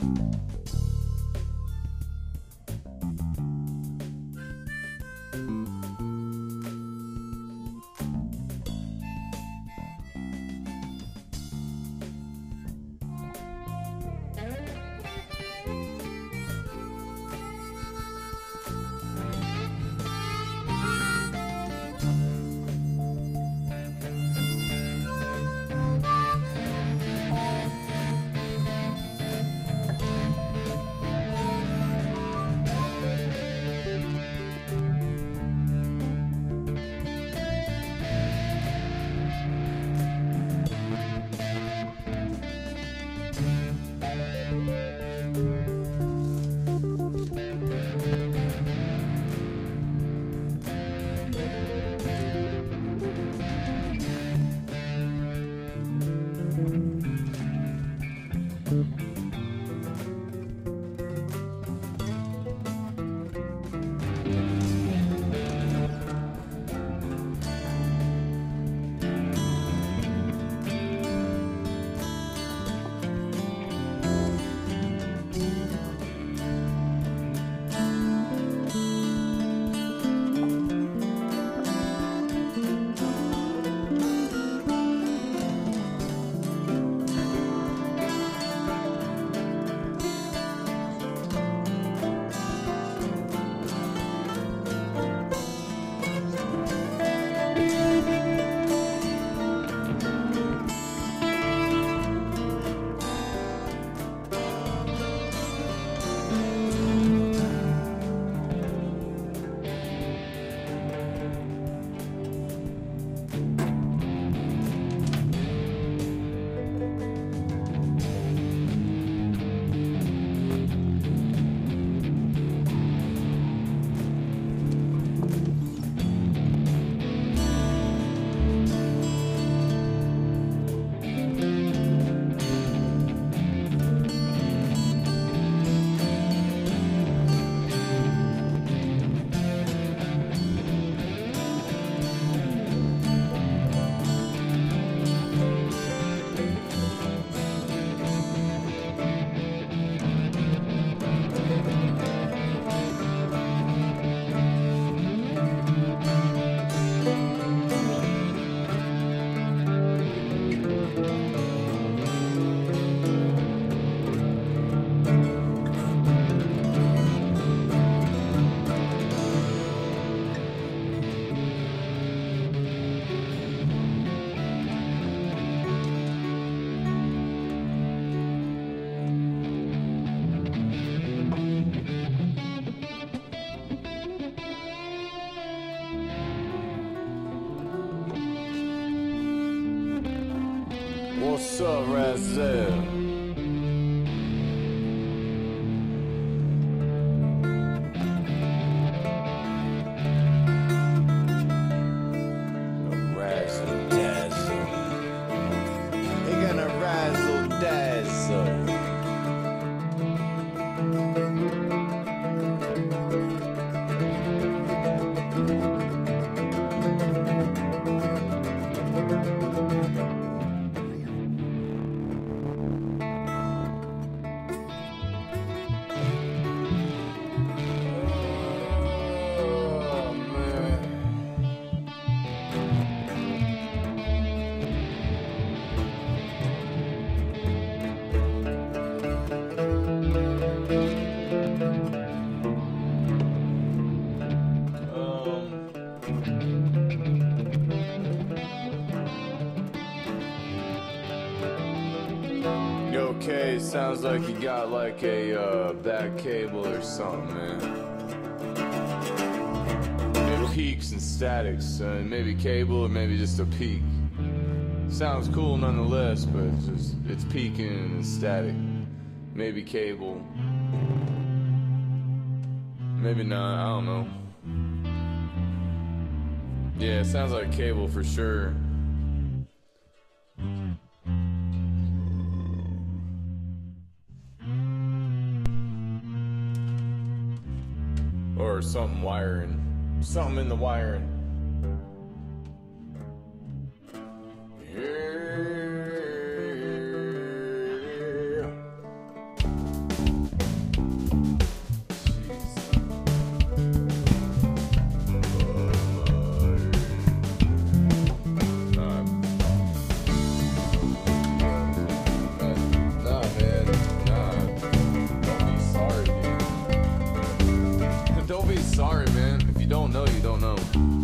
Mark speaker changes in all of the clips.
Speaker 1: What's up, Razzell? Razzle dazzle. They gonna razzle dazzle. Okay, sounds like you got like a back cable or something, man. It peaks and statics, maybe cable or maybe just a peak. Sounds cool nonetheless, but it's peaking and static. Maybe cable. Maybe not, I don't know. Yeah, it sounds like cable for sure. Or something wiring. Something in the wiring. Yeah. sorry, man. If you don't know, you don't know.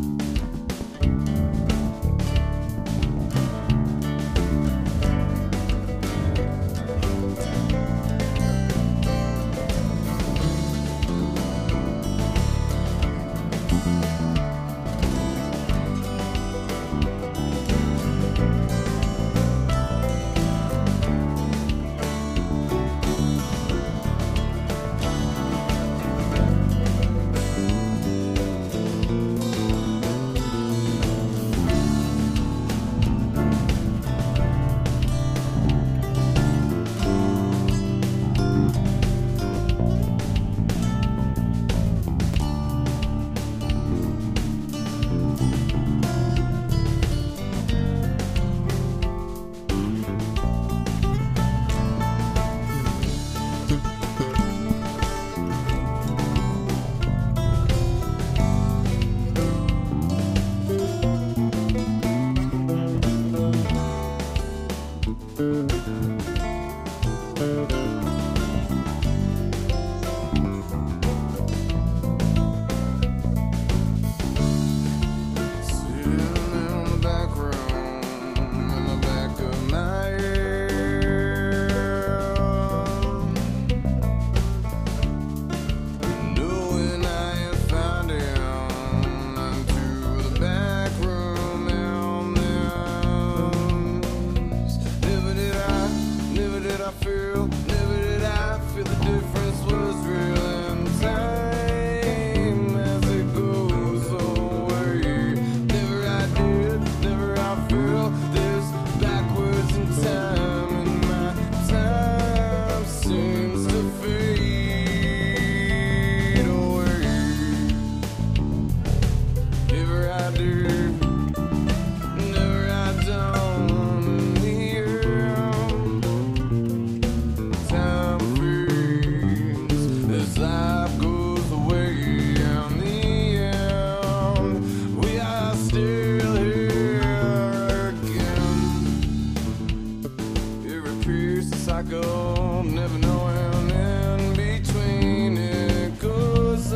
Speaker 1: Never knowing in between, it goes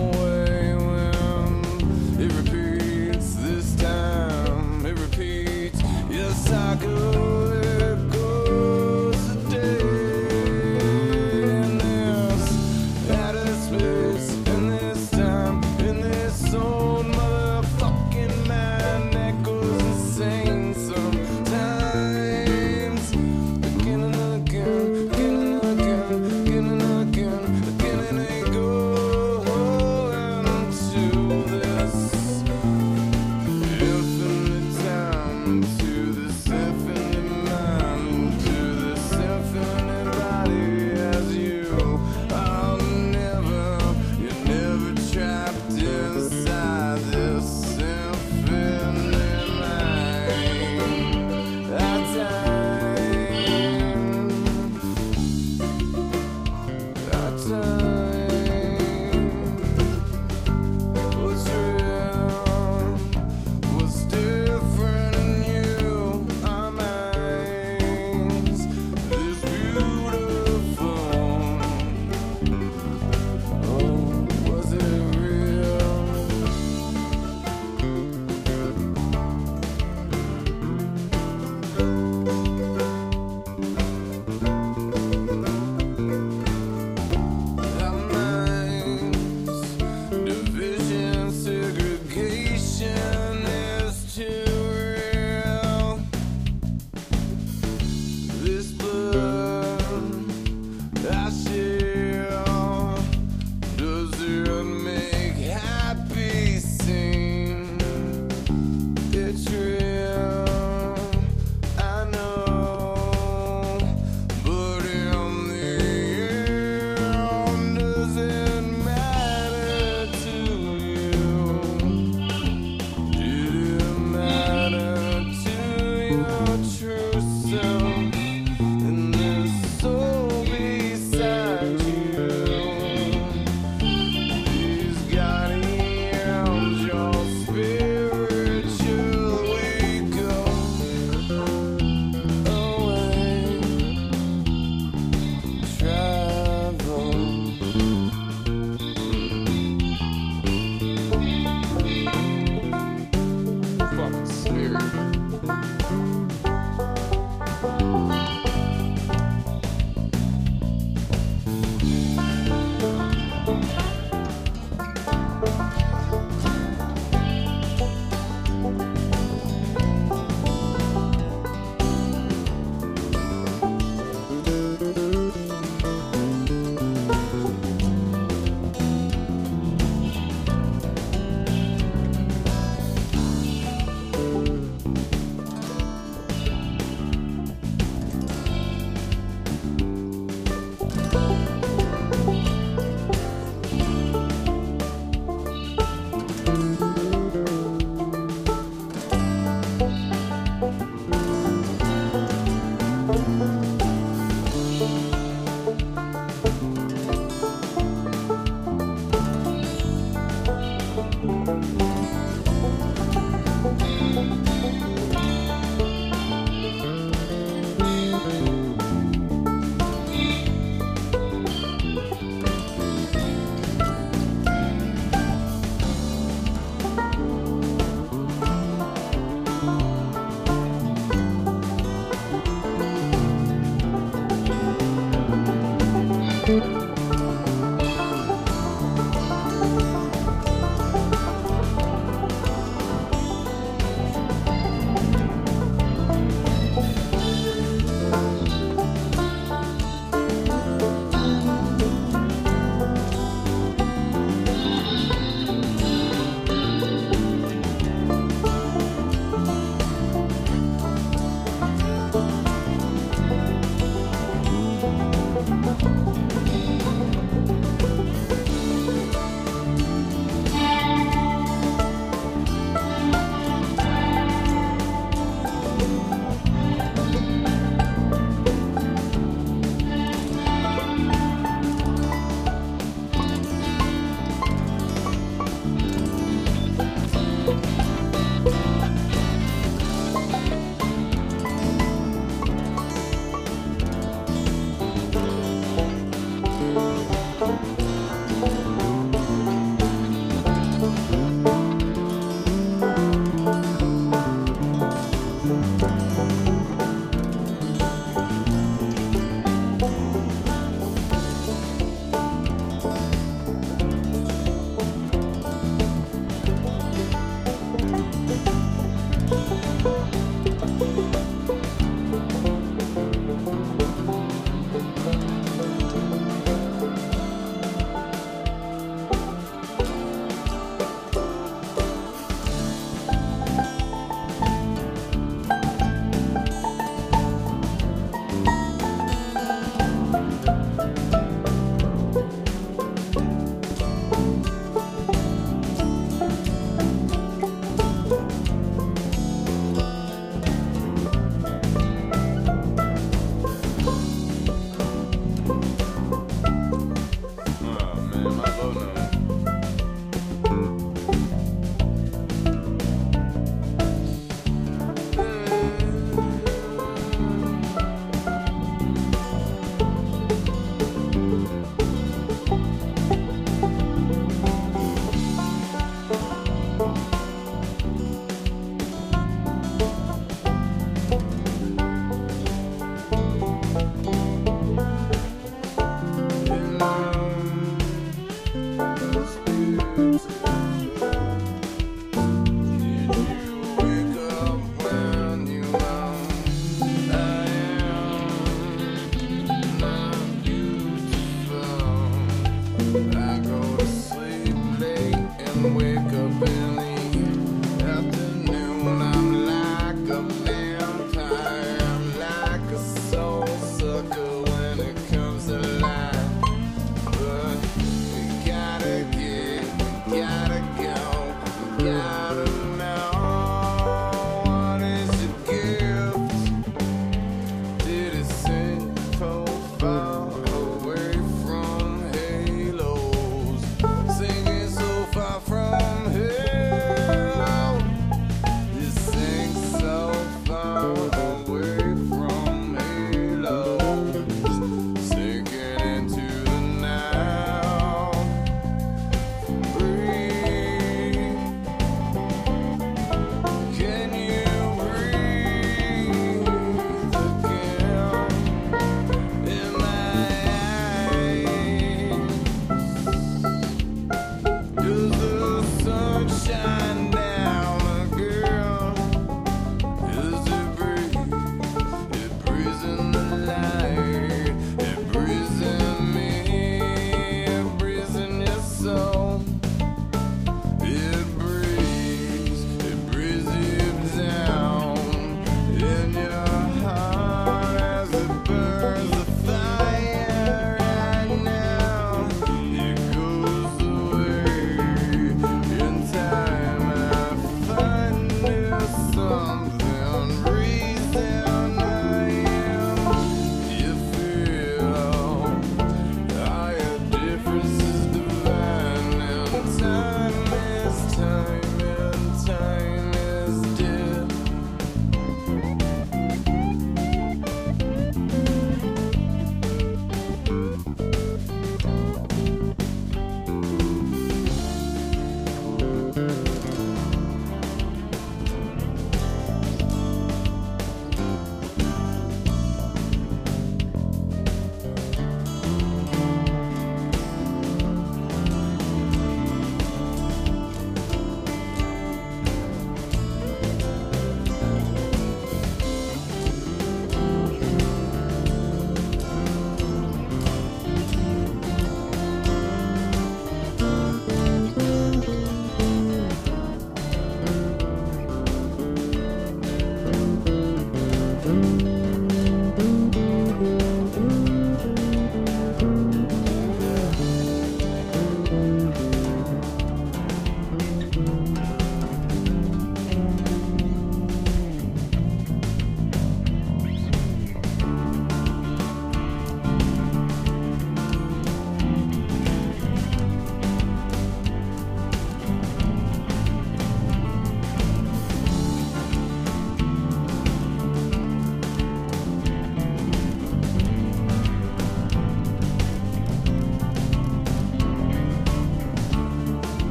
Speaker 1: away when it repeats. This time it repeats. Yes, I go, it goes a day in this outer space, in this time, in this old motherfucking mind that goes insane sometimes. Again and again, again and again, again and again, again, and they go into this infinite time, to this infinite mind, to this infinite body as you are never, you're never trapped inside this infinite mind. That time was real, was different in you, our minds, this beautiful. Oh, was it real? Our minds, division, segregation is too real. This blood I share, does it make happy seem? It's real, I know, but in the end, does it matter to you? Did it matter to your true self in this soul beside?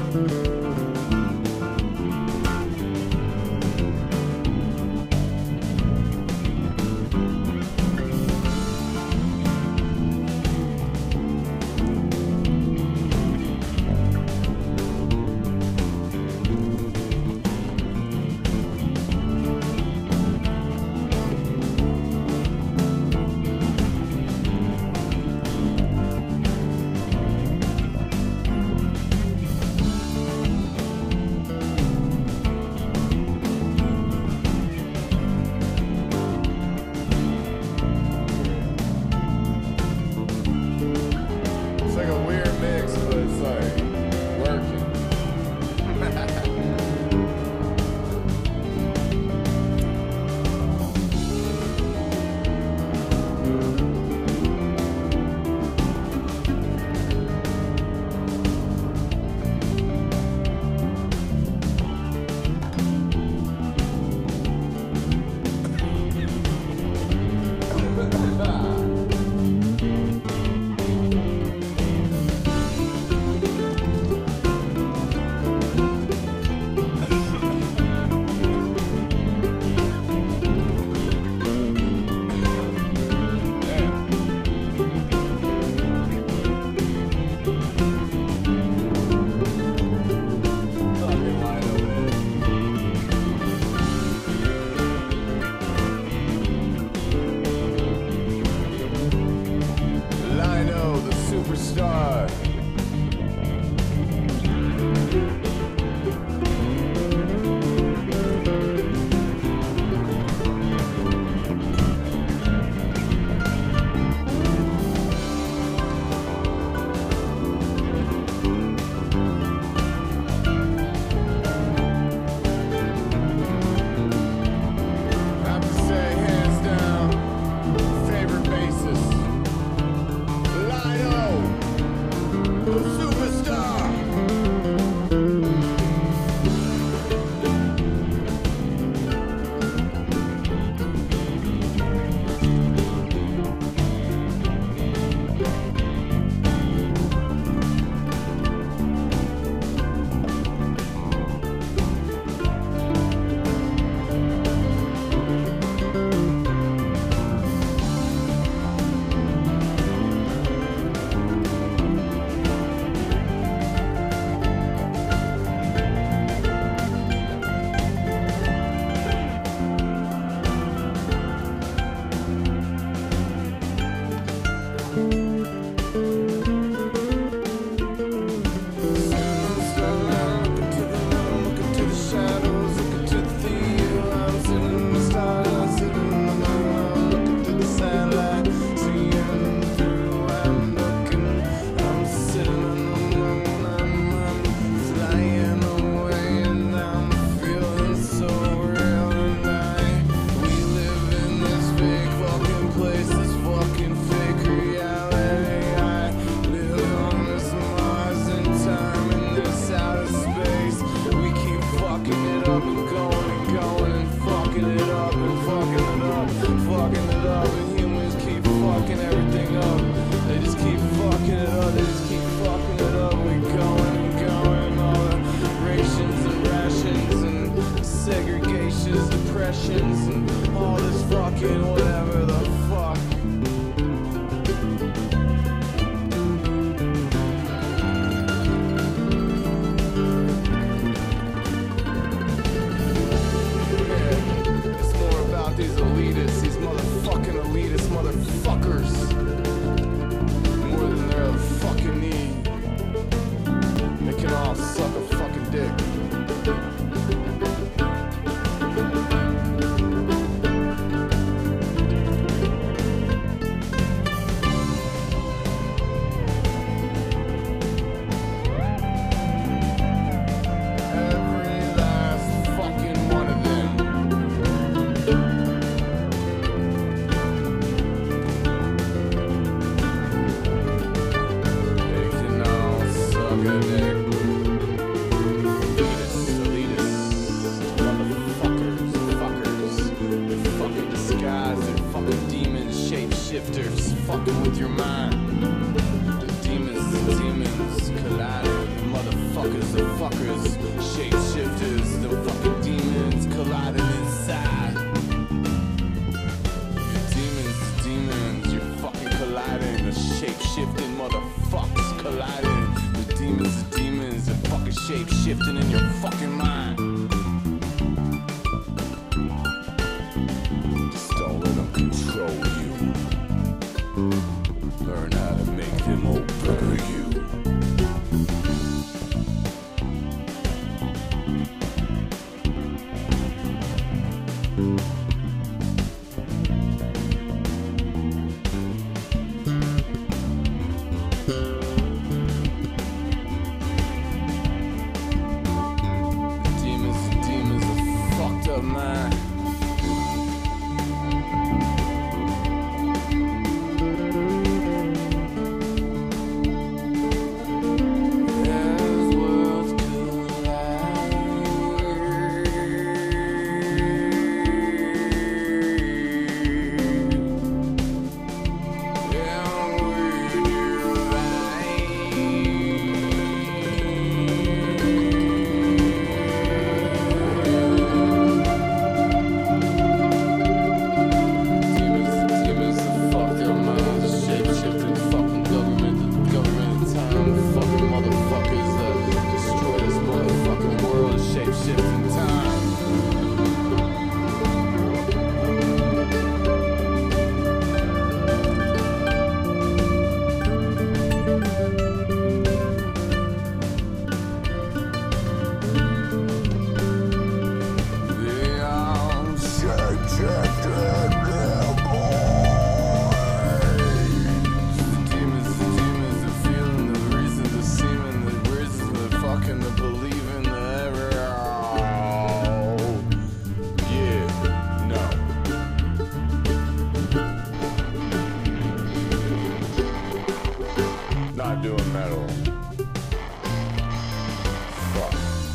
Speaker 1: shifters fucking with your mind. The demons colliding. Motherfuckers are fucking. motherfuckers, shapeshifters, the fucking demons colliding inside. Demons, you're fucking colliding. The shape-shifting motherfuckers colliding. The demons are fucking shape-shifting in your fucking mind. Just don't let them control you. Learn how to make them obey you. Demons are fucked up, man. Not doing metal. Fuck.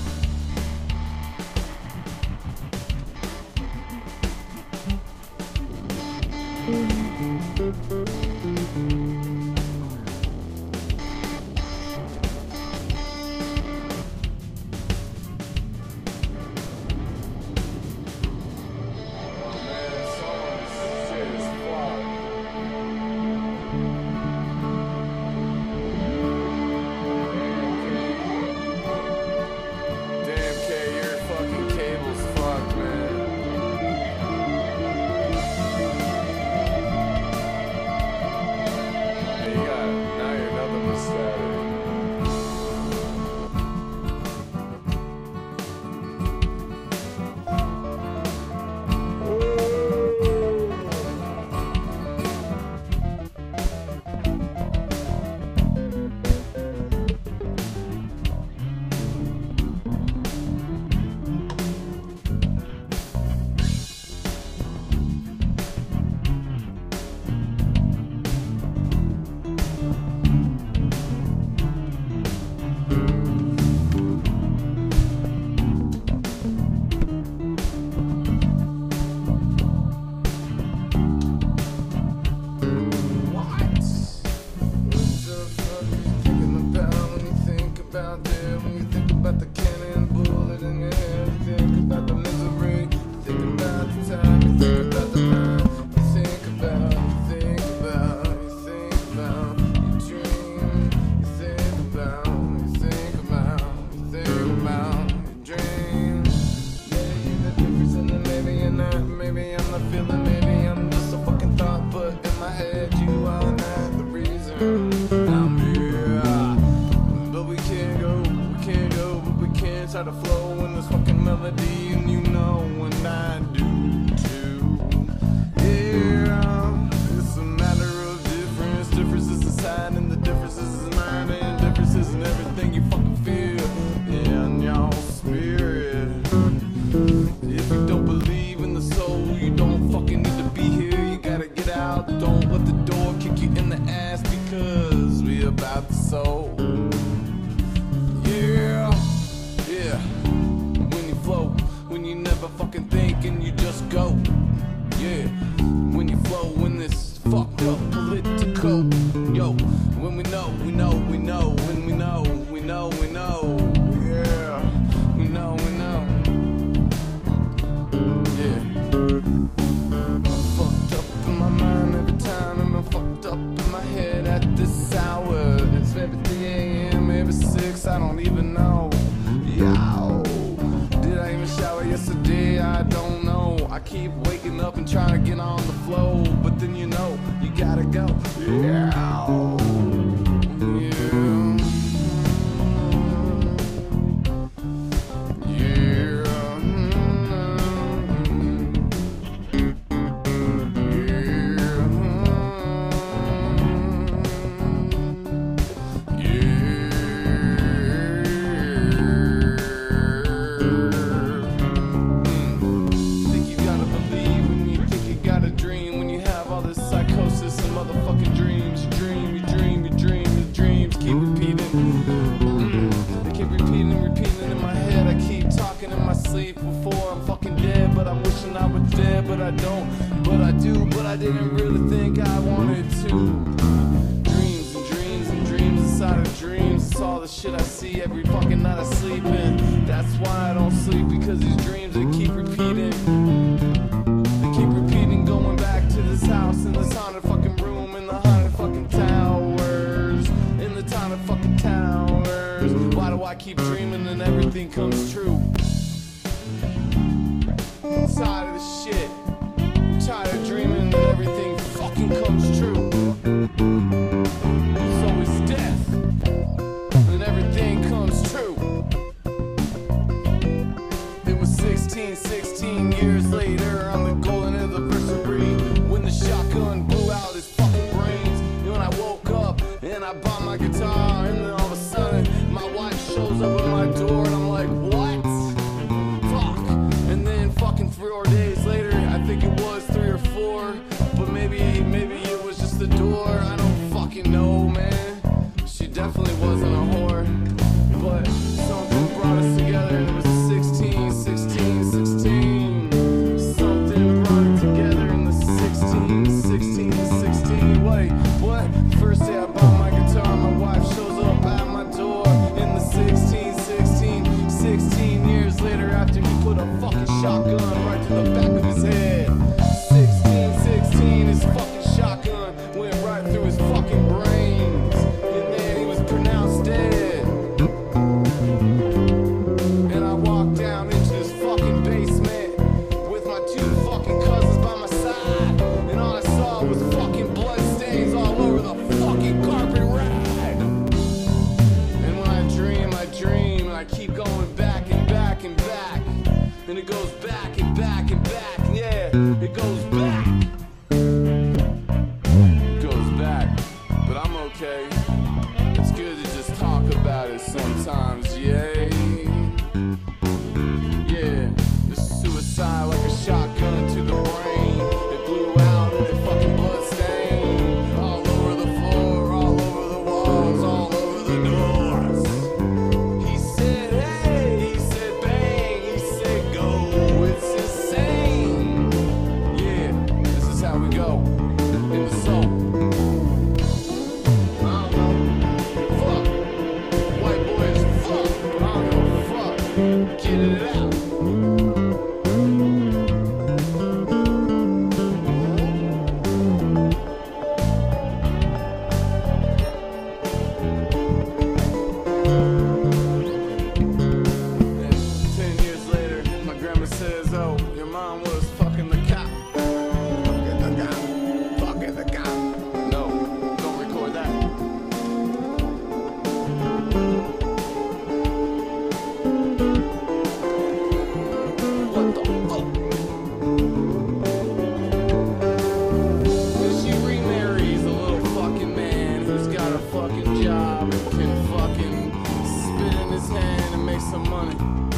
Speaker 1: Try to flow in this fucking melody, and you know when I do too. Yeah, it's a matter of difference. Differences inside, and the differences is mine, and differences in everything you fucking feel in your spirit. If you don't believe in the soul, you don't fucking need to be here. You gotta get out. Don't let the door kick you in the ass, because we about the soul. When you never fucking think and you just go. Yeah, when you flow in this fucked up political. Yo, when we know, we know, we know. When we know, we know, we know. Yeah. keep waking up and trying to get on the flow, but then you know you gotta go. Yeah. Before I'm fucking dead, but I'm wishing I was dead, but I don't, but I do, but I didn't really think I wanted to. Dreams and dreams and dreams inside of dreams, it's all the shit I see every fucking night I sleep in. That's why I don't sleep, because these dreams they keep repeating. They keep repeating, going back to this house in this haunted fucking room, in the haunted fucking towers, in the haunted fucking towers. Why do I keep dreaming and everything comes true? Tired of the shit. Tired of dreaming that everything fucking comes true. It's always death, and everything comes true. It was 16 years later on the golden anniversary when the shotgun blew out his fucking brains. And when I woke up and I bought my guitar, and then all of a sudden my wife shows up at my door, and I'm like, what? 4 days later, I think it was 3 or 4, but maybe it was just the door. I don't fucking know, man. She definitely wasn't a whore, but something brought us together, and it was 16. Something brought it together in the 16. Wait, what? First day I bought my guitar, my wife shows up at my door in the 16 years later, after he put a fucking shotgun right to the back of his head. 16, his fucking shotgun went right through his fucking brains, and then he was pronounced dead. And I walked down into this fucking basement with my 2 fucking cousins by my side, and all I saw was fucking blood stains all over the fucking carpet rag. And when I dream, and I keep going back and back and back, and it goes back and back and back, yeah, it goes back. It goes back, but I'm okay. It's good to just talk about it sometimes, yeah. Yeah, it's suicide like a shotgun to the brain. It blew out and it fucking blood stained all over the floor, all over the walls, all over the doors. He said hey, he said bang, he said go. It's insane. Yeah, this is how we go in the soul. I don't know. Fuck. White boys, fuck. I don't know. Fuck. Get it out. 10 years later, my grandma says, oh, your mom was fucking the cop. Fucking the cop. No, don't record that. What the fuck? And she remarries a little fucking man who's got a fucking job and can fucking spit in his hand and make some money.